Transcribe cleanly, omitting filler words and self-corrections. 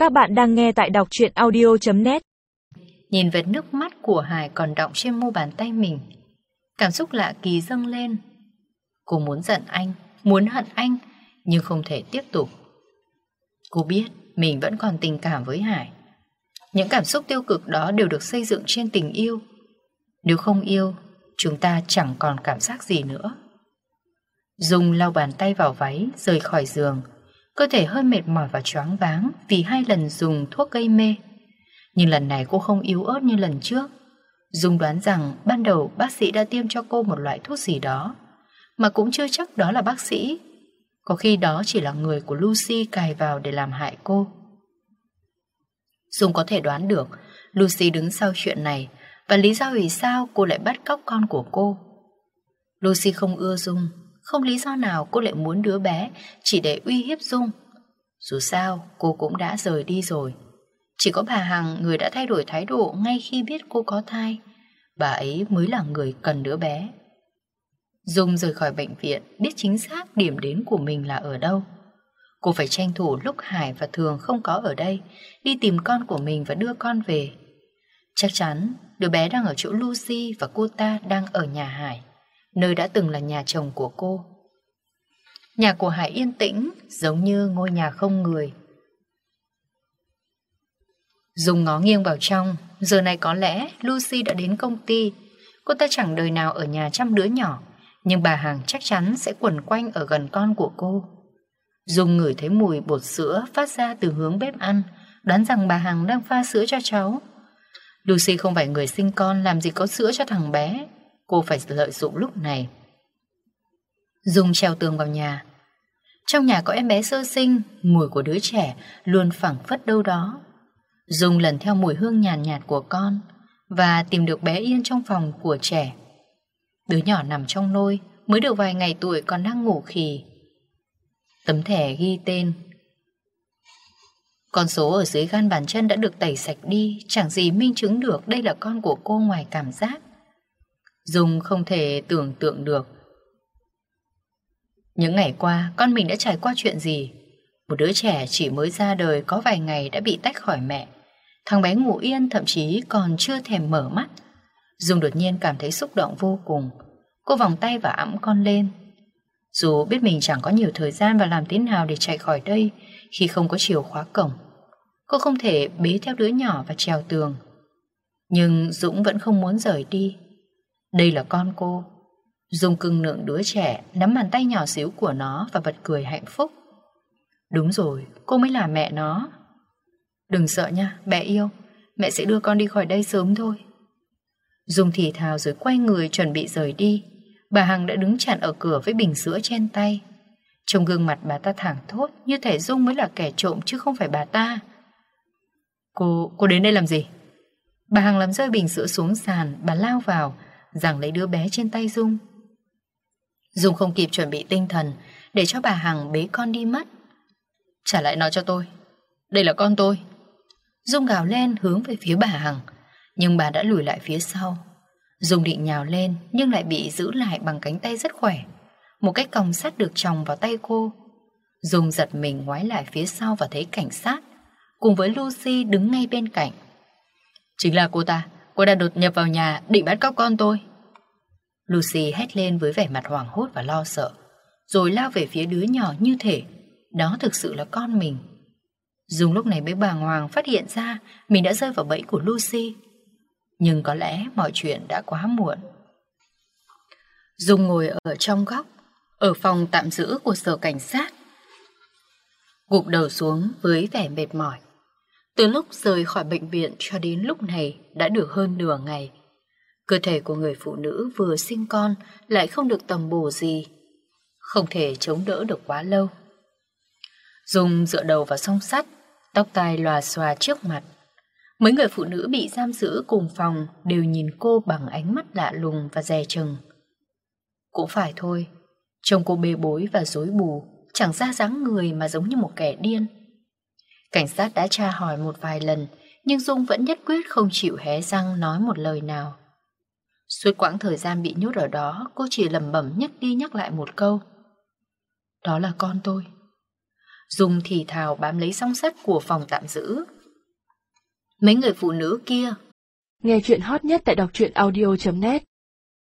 Các bạn đang nghe tại đọc truyện audio.net. Nhìn vệt nước mắt của Hải còn đọng trên mu bàn tay mình, cảm xúc lạ kỳ dâng lên. Cô muốn giận anh, muốn hận anh, nhưng không thể tiếp tục. Cô biết mình vẫn còn tình cảm với Hải. Những cảm xúc tiêu cực đó đều được xây dựng trên tình yêu. Nếu không yêu, chúng ta chẳng còn cảm giác gì nữa. Dung lau bàn tay vào váy, rời khỏi giường. Cơ thể hơi mệt mỏi và choáng váng vì 2 lần dùng thuốc gây mê. Nhưng lần này cô không yếu ớt như lần trước. Dung đoán rằng ban đầu bác sĩ đã tiêm cho cô một loại thuốc gì đó, mà cũng chưa chắc đó là bác sĩ. Có khi đó chỉ là người của Lucy cài vào để làm hại cô. Dung có thể đoán được Lucy đứng sau chuyện này và lý do vì sao cô lại bắt cóc con của cô. Lucy không ưa Dung, không lý do nào cô lại muốn đứa bé chỉ để uy hiếp Dung. Dù sao cô cũng đã rời đi rồi. Chỉ có bà Hằng, người đã thay đổi thái độ ngay khi biết cô có thai. Bà ấy mới là người cần đứa bé. Dung rời khỏi bệnh viện, biết chính xác điểm đến của mình là ở đâu. Cô phải tranh thủ lúc Hải và Thường không có ở đây, đi tìm con của mình và đưa con về. Chắc chắn đứa bé đang ở chỗ Lucy và cô ta đang ở nhà Hải, nơi đã từng là nhà chồng của cô. Nhà của Hải yên tĩnh, giống như ngôi nhà không người. Dung ngó nghiêng vào trong. Giờ này có lẽ Lucy đã đến công ty. Cô ta chẳng đời nào ở nhà chăm đứa nhỏ, nhưng bà Hằng chắc chắn sẽ quẩn quanh ở gần con của cô. Dung ngửi thấy mùi bột sữa phát ra từ hướng bếp ăn, đoán rằng bà Hằng đang pha sữa cho cháu. Lucy không phải người sinh con, làm gì có sữa cho thằng bé. Cô phải lợi dụng lúc này. Dung trèo tường vào nhà. Trong nhà có em bé sơ sinh, mùi của đứa trẻ luôn phảng phất đâu đó. Dung lần theo mùi hương nhàn nhạt của con và tìm được bé Yên trong phòng của trẻ. Đứa nhỏ nằm trong nôi, mới được vài ngày tuổi còn đang ngủ khì. Tấm thẻ ghi tên. Con số ở dưới gan bàn chân đã được tẩy sạch đi, chẳng gì minh chứng được đây là con của cô ngoài cảm giác. Dung không thể tưởng tượng được những ngày qua con mình đã trải qua chuyện gì. Một đứa trẻ chỉ mới ra đời có vài ngày đã bị tách khỏi mẹ. Thằng bé ngủ yên, thậm chí còn chưa thèm mở mắt. Dung đột nhiên cảm thấy xúc động vô cùng. Cô vòng tay và ẵm con lên. Dù biết mình chẳng có nhiều thời gian và làm thế nào để chạy khỏi đây khi không có chìa khóa cổng. Cô không thể bế theo đứa nhỏ và trèo tường. Nhưng Dũng vẫn không muốn rời đi. Đây là con cô. Dung cưng nựng đứa trẻ, nắm bàn tay nhỏ xíu của nó và bật cười hạnh phúc. Đúng rồi, cô mới là mẹ nó. Đừng sợ nha, bé yêu. Mẹ sẽ đưa con đi khỏi đây sớm thôi. Dung thì thào rồi quay người chuẩn bị rời đi. Bà Hằng đã đứng chặn ở cửa với bình sữa trên tay. Trong gương mặt bà ta thảng thốt, như thể Dung mới là kẻ trộm chứ không phải bà ta. Cô đến đây làm gì? Bà Hằng làm rơi bình sữa xuống sàn. Bà lao vào, giằng lấy đứa bé trên tay Dung. Dung không kịp chuẩn bị tinh thần để cho bà Hằng bế con đi mất. Trả lại nó cho tôi. Đây là con tôi. Dung gào lên hướng về phía bà Hằng, nhưng bà đã lùi lại phía sau. Dung định nhào lên nhưng lại bị giữ lại bằng cánh tay rất khỏe. Một cái còng sắt được chồng vào tay cô. Dung giật mình ngoái lại phía sau và thấy cảnh sát cùng với Lucy đứng ngay bên cạnh. Chính là cô ta. Cô đã đột nhập vào nhà định bắt cóc con tôi. Lucy hét lên với vẻ mặt hoảng hốt và lo sợ, rồi lao về phía đứa nhỏ như thể đó thực sự là con mình. Dung lúc này mới bàng hoàng phát hiện ra mình đã rơi vào bẫy của Lucy. Nhưng có lẽ mọi chuyện đã quá muộn. Dung ngồi ở trong góc, ở phòng tạm giữ của sở cảnh sát, gục đầu xuống với vẻ mệt mỏi. Từ lúc rời khỏi bệnh viện cho đến lúc này đã được hơn nửa ngày. Cơ thể của người phụ nữ vừa sinh con lại không được tầm bổ gì, không thể chống đỡ được quá lâu. Dung dựa đầu vào song sắt, tóc tai lòa xòa trước mặt. Mấy người phụ nữ bị giam giữ cùng phòng đều nhìn cô bằng ánh mắt lạ lùng và dè chừng. Cũng phải thôi, trông cô bê bối và rối bù, chẳng ra dáng người mà giống như một kẻ điên. Cảnh sát đã tra hỏi một vài lần, nhưng Dung vẫn nhất quyết không chịu hé răng nói một lời nào. Suốt quãng thời gian bị nhốt ở đó, cô chỉ lẩm bẩm nhắc đi nhắc lại một câu. Đó là con tôi. Dung thì thào bám lấy song sắt của phòng tạm giữ. Mấy người phụ nữ kia. Nghe chuyện hot nhất tại đọc truyện audio.net